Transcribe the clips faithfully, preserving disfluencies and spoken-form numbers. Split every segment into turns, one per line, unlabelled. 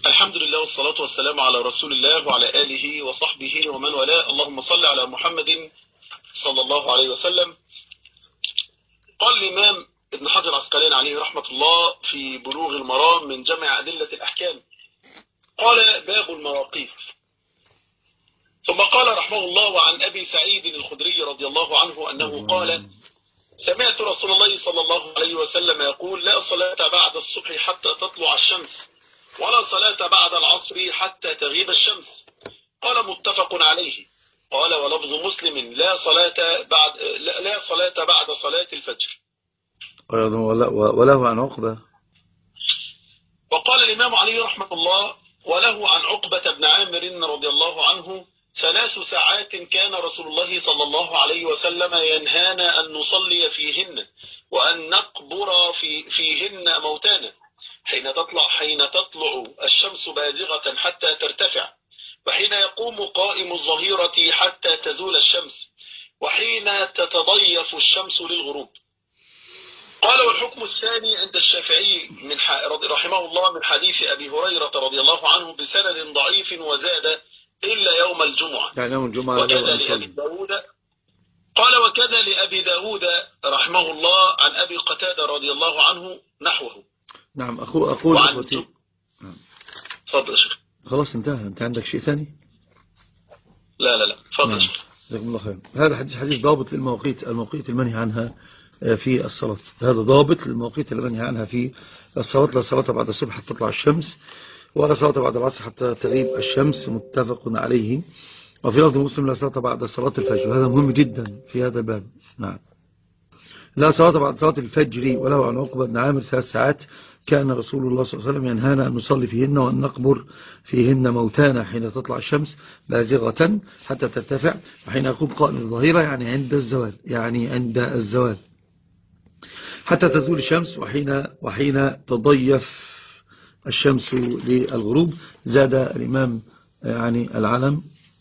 الحمد لله والصلاة والسلام على رسول الله وعلى آله وصحبه ومن والاه. اللهم صل على محمد صلى الله عليه وسلم. قال الإمام ابن حجر العسقلاني عليه رحمة الله في بلوغ المرام من جمع أدلة الأحكام، قال: باب المواقيت. ثم قال رحمه الله: وعن أبي سعيد الخدري رضي الله عنه أنه قال: سمعت رسول الله صلى الله عليه وسلم يقول: لا صلاة بعد الصبح حتى تطلع الشمس، ولا صلاة بعد العصر حتى تغيب الشمس. قال: متفق عليه. قال: ولفظ مسلم: لا صلاة بعد لا, لا صلاة بعد صلاة الفجر.
وله عن عقبة.
وقال الإمام عليه رحمه الله: وله عن عقبة بن عامر رضي الله عنه: ثلاث ساعات كان رسول الله صلى الله عليه وسلم ينهانا أن نصلي فيهن وأن نقبر في فيهن موتانا، حين تطلع حين تطلع الشمس بازغة حتى ترتفع، وحين يقوم قائم الظهيرة حتى تزول الشمس، وحين تتضيف الشمس للغروب. قال: والحكم الثاني عند الشافعي من رحمه الله من حديث أبي هريرة رضي الله عنه بسند ضعيف وزاد: إلا يوم الجمعة.
يعني يوم الجمعة.
وكذا لأبي داود. قال: وكذا لأبي داود رحمه الله عن أبي قتادة رضي الله عنه نحوه.
نعم. أخو أقول أخوتي.
تفضل يا شيخ.
خلاص انتهى. أنت عندك شيء ثاني؟
لا لا لا تفضل يا شيخ.
جزاكم الله خير. هذا حديث حديث ضابط للمواقيت المواقيت المنهي عنها في الصلاة. هذا ضابط للمواقيت المنهي عنها في الصلاة. لا صلاة بعد الصبح حتى تطلع الشمس، ولا صلاة بعد العصر حتى تغيب الشمس، متفق عليه. وفي لفظ مسلم: لا صلاة بعد صلاة الفجر. هذا مهم جدا في هذا الباب. نعم. لا صلاة بعد صلاة الفجر. وله عن عقبة بن عامر: ثلاث ساعات كان رسول الله صلى الله عليه وسلم ينهانا أن نصلي فيهن وأن نقبر فيهن موتانا، حين تطلع الشمس بازغة حتى ترتفع، وحين يقوم قائم الظهيرة، يعني عند الزوال يعني عند الزوال حتى تزول الشمس، وحين وحين تضيف الشمس للغروب. زاد الإمام يعني العلم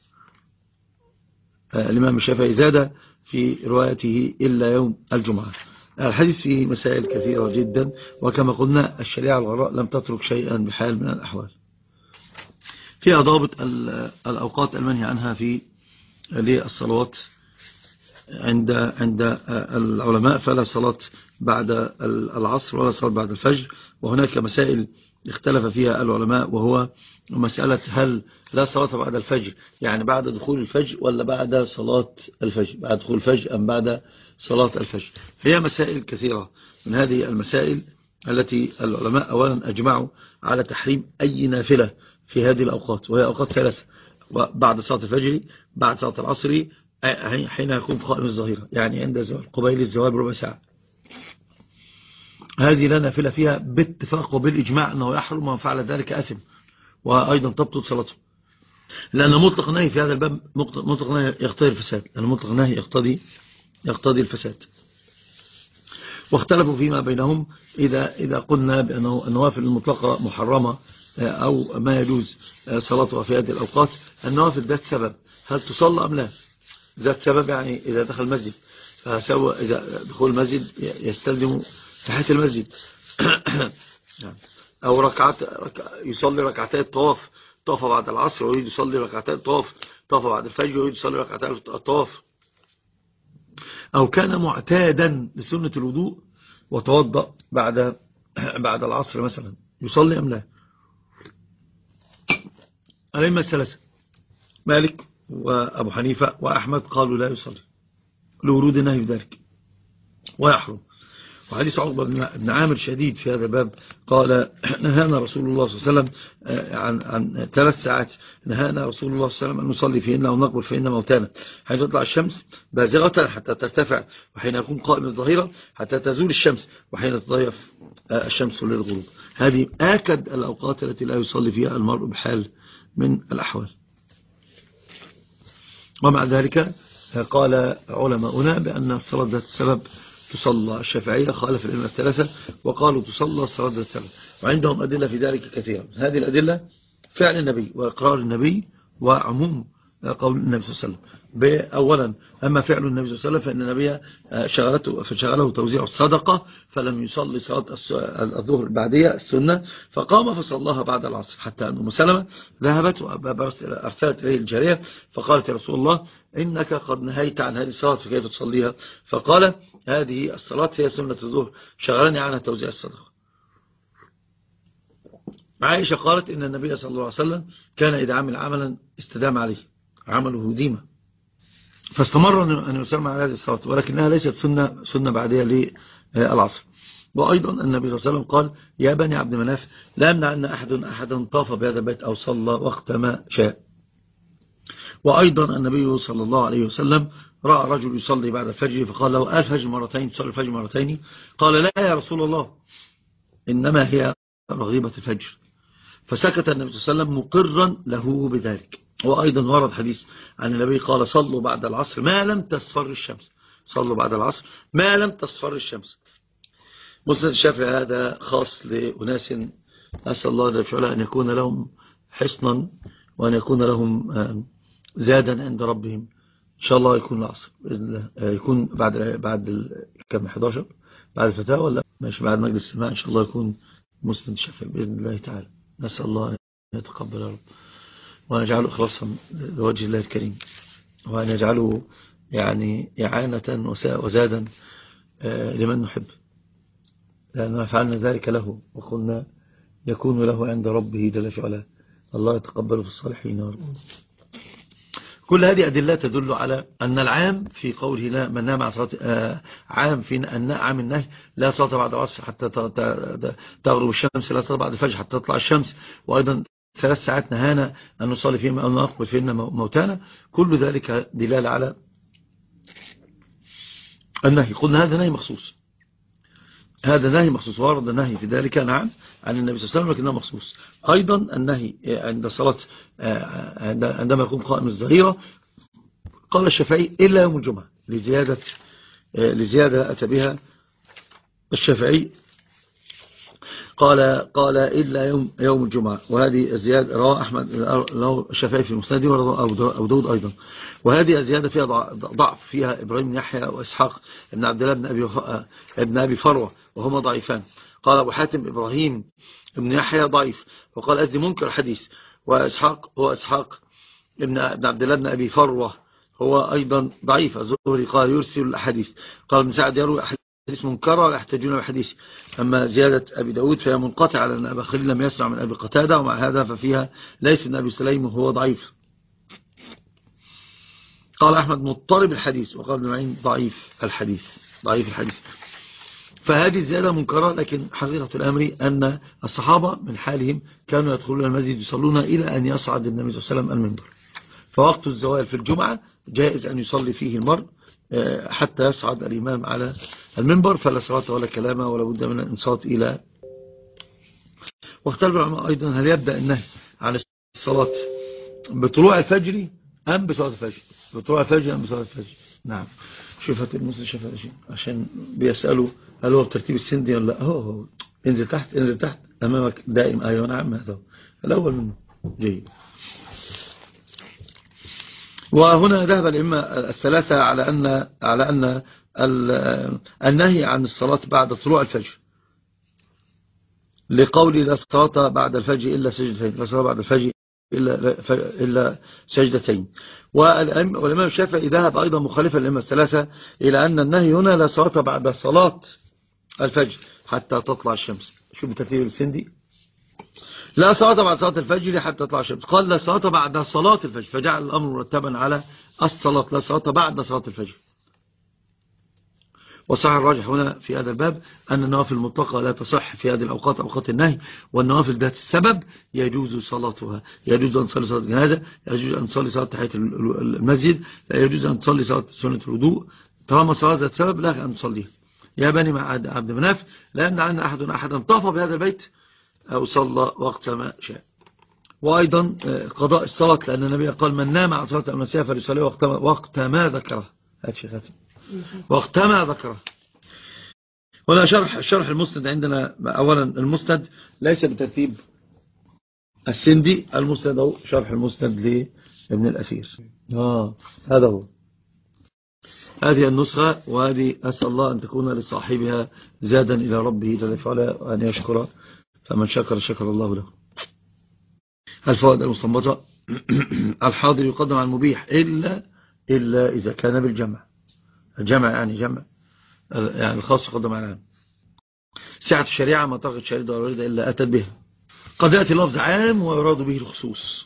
الإمام الشافعي زاد في روايته: إلا يوم الجمعة. الحديث فيه مسائل كثيرة جدا، وكما قلنا الشريعة الغراء لم تترك شيئا بحال من الأحوال. فيها ضابط الأوقات المنهي عنها في للصلوات عند عند العلماء: فلا صلاة بعد العصر ولا صلاة بعد الفجر. وهناك مسائل اختلف فيها العلماء، وهو مسألة: هل لا صلاة بعد الفجر يعني بعد دخول الفجر، ولا بعد صلاة الفجر، بعد دخول الفجر أم بعد صلاة الفجر. هي مسائل كثيرة. من هذه المسائل التي العلماء أولا أجمعوا على تحريم أي نافلة في هذه الأوقات، وهي أوقات ثلاثة: بعد صلاة الفجر، بعد صلاة العصر، حين يكون قائم الظهيرة يعني عند الزوال، قبيل الزوال بربع ساعة. هذه لا نافلة فيها باتفاق وبالإجماع أنه يحرم، ومن فعل ذلك أثم، وأيضا تبطل صلاته، لأن مطلق نهي في هذا الباب مطلق نهي يقتضي الفساد، لأن مطلق نهي يقتضي يقتضي الفساد. واختلفوا فيما بينهم إذا إذا قلنا بأنه النوافل المطلقة محرمة أو ما يجوز صلاتها في هذه الأوقات. النوافل ذات سبب، هل تصلى أم لا؟ ذات سبب يعني إذا دخل المسجد فسوى، إذا دخول المسجد يستلزم تحية المسجد أو ركعات يصلي ركعتين الطواف، طاف بعد العصر ويريد يصلي ركعتين الطواف، طاف بعد الفجر ويريد يصلي ركعتين الطواف. أو كان معتادا لسنة الوضوء وتوضأ بعد بعد العصر مثلا، يصلي أم لا؟ الأئمة الثلاثة مالك وأبو حنيفة وأحمد قالوا لا يصلي لورود النهي بذلك ويحرم. وحديث عقبة بن عامر شديد في هذا الباب، قال: نهانا رسول الله صلى الله عليه وسلم عن عن ثلاث ساعات نهانا رسول الله صلى الله عليه وسلم أن نصلي فيهن ونقبر فيهن موتانا، حين تطلع الشمس بازغة حتى ترتفع، وحين يكون قائم الظهيرة حتى تزول الشمس، وحين تضيف الشمس للغروب. هذه آكد الأوقات التي لا يصلي فيها المرء بحال من الأحوال. ومع ذلك قال علماؤنا بأن الصلاة ذات السبب تصلى. الشافعية خالف الأئمة الثلاثة وقالوا تصلى الصلاة ذات السبب، وعندهم أدلة في ذلك كثيرة. هذه الأدلة: فعل النبي وإقرار النبي وعموم قول النبي صلى الله عليه وسلم. أولا أما فعل النبي صلى الله عليه وسلم فإن النبي شغلته فشغله توزيع الصدقة فلم يصلي صلاة الظهر بعدية السنة فقام فصلاها بعد العصر، حتى أن أم سلمة ذهبت وأرسلت إليه الجارية فقالت يا رسول الله إنك قد نهيت عن هذه الصلاة فكيف تصليها؟ فقال هذه الصلاة هي سنة الظهر شغلني عنها توزيع الصدقة. عائشة قالت إن النبي صلى الله عليه وسلم كان إذا عمل عملا استدام عليه عمله ديما فاستمر أن يسمى على هذه الصلاة، ولكنها ليست سنة, سنة بعدية للعصر. وأيضا النبي صلى الله عليه وسلم قال يا بني عبد مناف لا يمنع أن أحد أحدا طاف بهذا البيت أو صلى وقت ما شاء. وأيضا النبي صلى الله عليه وسلم رأى رجل يصلي بعد الفجر فقال له الفجر مرتين تصلي الفجر مرتين؟ قال لا يا رسول الله إنما هي رغيبة الفجر، فسكت النبي صلى الله عليه وسلم مقرا له بذلك. وأيضا ورد حديث عن النبي قال صلوا بعد العصر ما لم تصفر الشمس، صلوا بعد العصر ما لم تصفر الشمس. مسند الشافعي هذا خاص لأناس أسأل الله جل وعلا أن يكون لهم حصنا وأن يكون لهم زادا عند ربهم. إن شاء الله يكون العصر بإذن الله، يكون بعد بعد كم حداشر بعد الفتاوى ولا ماشي بعد مجلس السماع إن شاء الله يكون مسند الشافعي بإذن الله تعالى. نسأل الله أن يتقبل يا رب وأن يجعله إخلاصا لوجه الله الكريم وأن يجعله يعني إعانة وزادا لمن نحب، لأننا فعلنا ذلك له وقلنا يكون له عند ربه جل وعلا. الله يتقبله في الصالحين يا رب. كل هذه أدلة تدل على أن العام في قوله لا من نام عن صلاة عام في أن عام النهي لا صلاة بعد العصر حتى تغرب الشمس، لا صلاة بعد الفجر حتى تطلع الشمس، وأيضا ثلاث ساعات نهانا أن نصلي فيهم أو نقبل فيهن موتانا. كل ذلك دلالة على النهي. قلنا هذا نهي مخصوص، هذا نهي مخصوص ورد النهي في ذلك نعم عن النبي صلى الله عليه وسلم لكنه مخصوص. أيضا النهي عند صلاة عندما يكون قائم الظهيرة قال الشافعي إلا يوم الجمعة لزيادة لزيادة أتى بها الشافعي قال قال إلا يوم يوم الجمعة، وهذه الزيادة رواه أحمد له الشافعي في مسنده وأبو داود أيضا. وهذه الزيادة فيها ضعف، فيها إبراهيم بن يحيى وإسحاق ابن عبد الله بن أبي ابن أبي فروة وهما ضعيفان. قال أبو حاتم إبراهيم بن يحيى ضعيف، وقال أزدي منكر الحديث، وإسحاق هو إسحاق ابن عبد الله بن أبي فروة هو أيضا ضعيف. الزهري قال يرسل الأحاديث. قال ابن سعد يروي حديث منكرة لا يحتاجون بحديث. أما زيادة أبي داود فهي منقطع على أن أبا خليل لم يسمع من أبي قتادة، ومع هذا ففيها ليس من أبي سليم وهو ضعيف. قال أحمد مضطرب الحديث، وقال ابن معين ضعيف الحديث ضعيف الحديث. فهذه الزيادة منكرة، لكن حقيقة الأمر أن الصحابة من حالهم كانوا يدخلون المسجد يصلون إلى أن يصعد النبي صلى الله عليه وسلم المنبر. فوقت الزوال في الجمعة جائز أن يصلي فيه المرء حتى يصعد الإمام على المنبر، فلا صلاة ولا كلام ولا بد من الانصات إلى. واختلف العلماء أيضا هل يبدأ النهي عن الصلاة بطلوع الفجر أم بصلاة الفجر؟ بطلوع الفجر أم بصلاة الفجر؟ نعم. شوفت المسلم شوفت شيء عشان بيسألوا هل هو بترتيب السندي ولا لا. هو هو انزل تحت انزل تحت أمامك دائم. أيوة نعم هذا الأول منه جيد. وهنا ذهب الأئمة الثلاثة على أن على أن النهي عن الصلاة بعد طلوع الفجر لقول لا صلاة بعد الفجر إلا سجدتين، لا صلاة بعد الفجر إلا إلا سجدتين. والإمام الشافعي ذهب أيضا مخالفا للأئمة الثلاثة إلى أن النهي هنا لا صلاة بعد صلاة الفجر حتى تطلع الشمس. شو بترتيب السندي؟ لا صلاة بعد صلاة الفجر حتى تطلع الشمس. قال لا صلاة بعد صلاة الفجر، فجعل الأمر مرتبا على الصلاة، لا صلاة بعد صلاة الفجر. وصح الراجح هنا في هذا الباب أن النوافل المطلقة لا تصح في هذه الأوقات أوقات النهي، والنوافل ذات السبب يجوز صلاتها. يجوز أن تصلي صلاة الجنازة، يجوز أن تصلي صلاة تحية المسجد، لا يجوز أن تصلي صلاة سنة الوضوء. طالما صلاة ذات سبب لا أن تصليها. يا بني مع عبد مناف لا يمنع عنا أحد أحدا طاف بهذا البيت أو صلى وقت ما شاء. وأيضا قضاء الصلاة، لأن النبي قال من نام عن صلاة المسيح فليصلي وقت ما ذكره. هات شيء خاتم وقت ما ذكره. هنا شرح شرح المسند عندنا. أولا المسند ليس بترتيب السندي، المسند هو شرح المسند ابن الأثير. آه هذا هو. هذه النسخة، وهذه أسأل الله أن تكون لصاحبها زادا إلى ربه جل وعلا وأن يشكر، فمن شكر شكر الله له. الفوائد المستنبطة: الحاضر يقدم على المبيح إلا إلا إذا كان بالجمع. الجمع يعني جمع، يعني الخاص يقدم على العام. سعة الشريعة ما طاقت شريدة ولا وريدة إلا أتت بها. قد يأتي لفظ عام ويراد به الخصوص،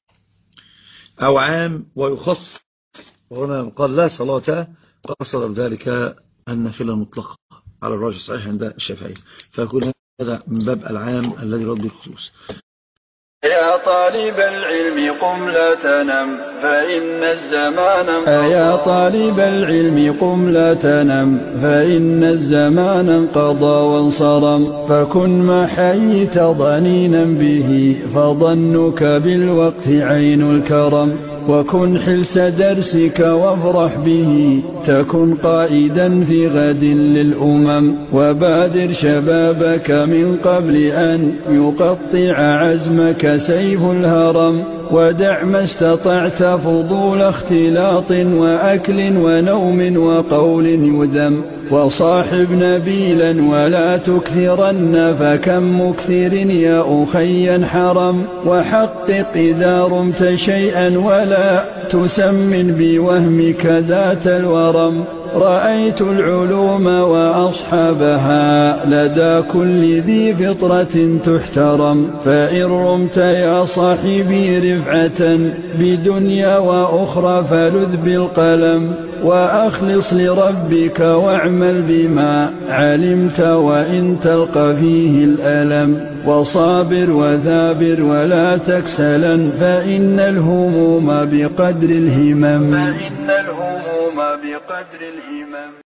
أو عام ويخص، وهنا قال لا صلاة قصد بذلك النافلة المطلقة على الراجح الصحيح عند الشافعي، فيكون هذا من باب العام الذي يراد به الخصوص.
يا طالب العلم قم لا تنم فإن الزمان انقضى. يا طالب العلم قم لا تنم فإن الزمان انقضى وانصرم. فكن ما حييت ضنينا به فظنك بالوقت عين الكرم. وكن حلس درسك وافرح به تكن قائدا في غد للأمم. وبادر شبابك من قبل أن يقطع عزمك سيف الهرم. ودع ما استطعت فضول اختلاط وأكل ونوم وقول يذم. وصاحب نبيلا ولا تكثرن فكم مكثر يا أخي حرم. وحقق إذا رمت شيئا ولا تسمن بوهمك ذات الورم. رأيت العلوم وأصحابها لدى كل ذي فطرة تحترم. فإن رمت يا صاحبي رفعة بدنيا وأخرى فلذ بالقلم. وأخلص لربك واعمل بما علمت وإن تلقى فيه الألم. وصابر وثابر ولا تكسلا فإن الهموم بقدر الهمم. فإن الهموم بقدر الهمم.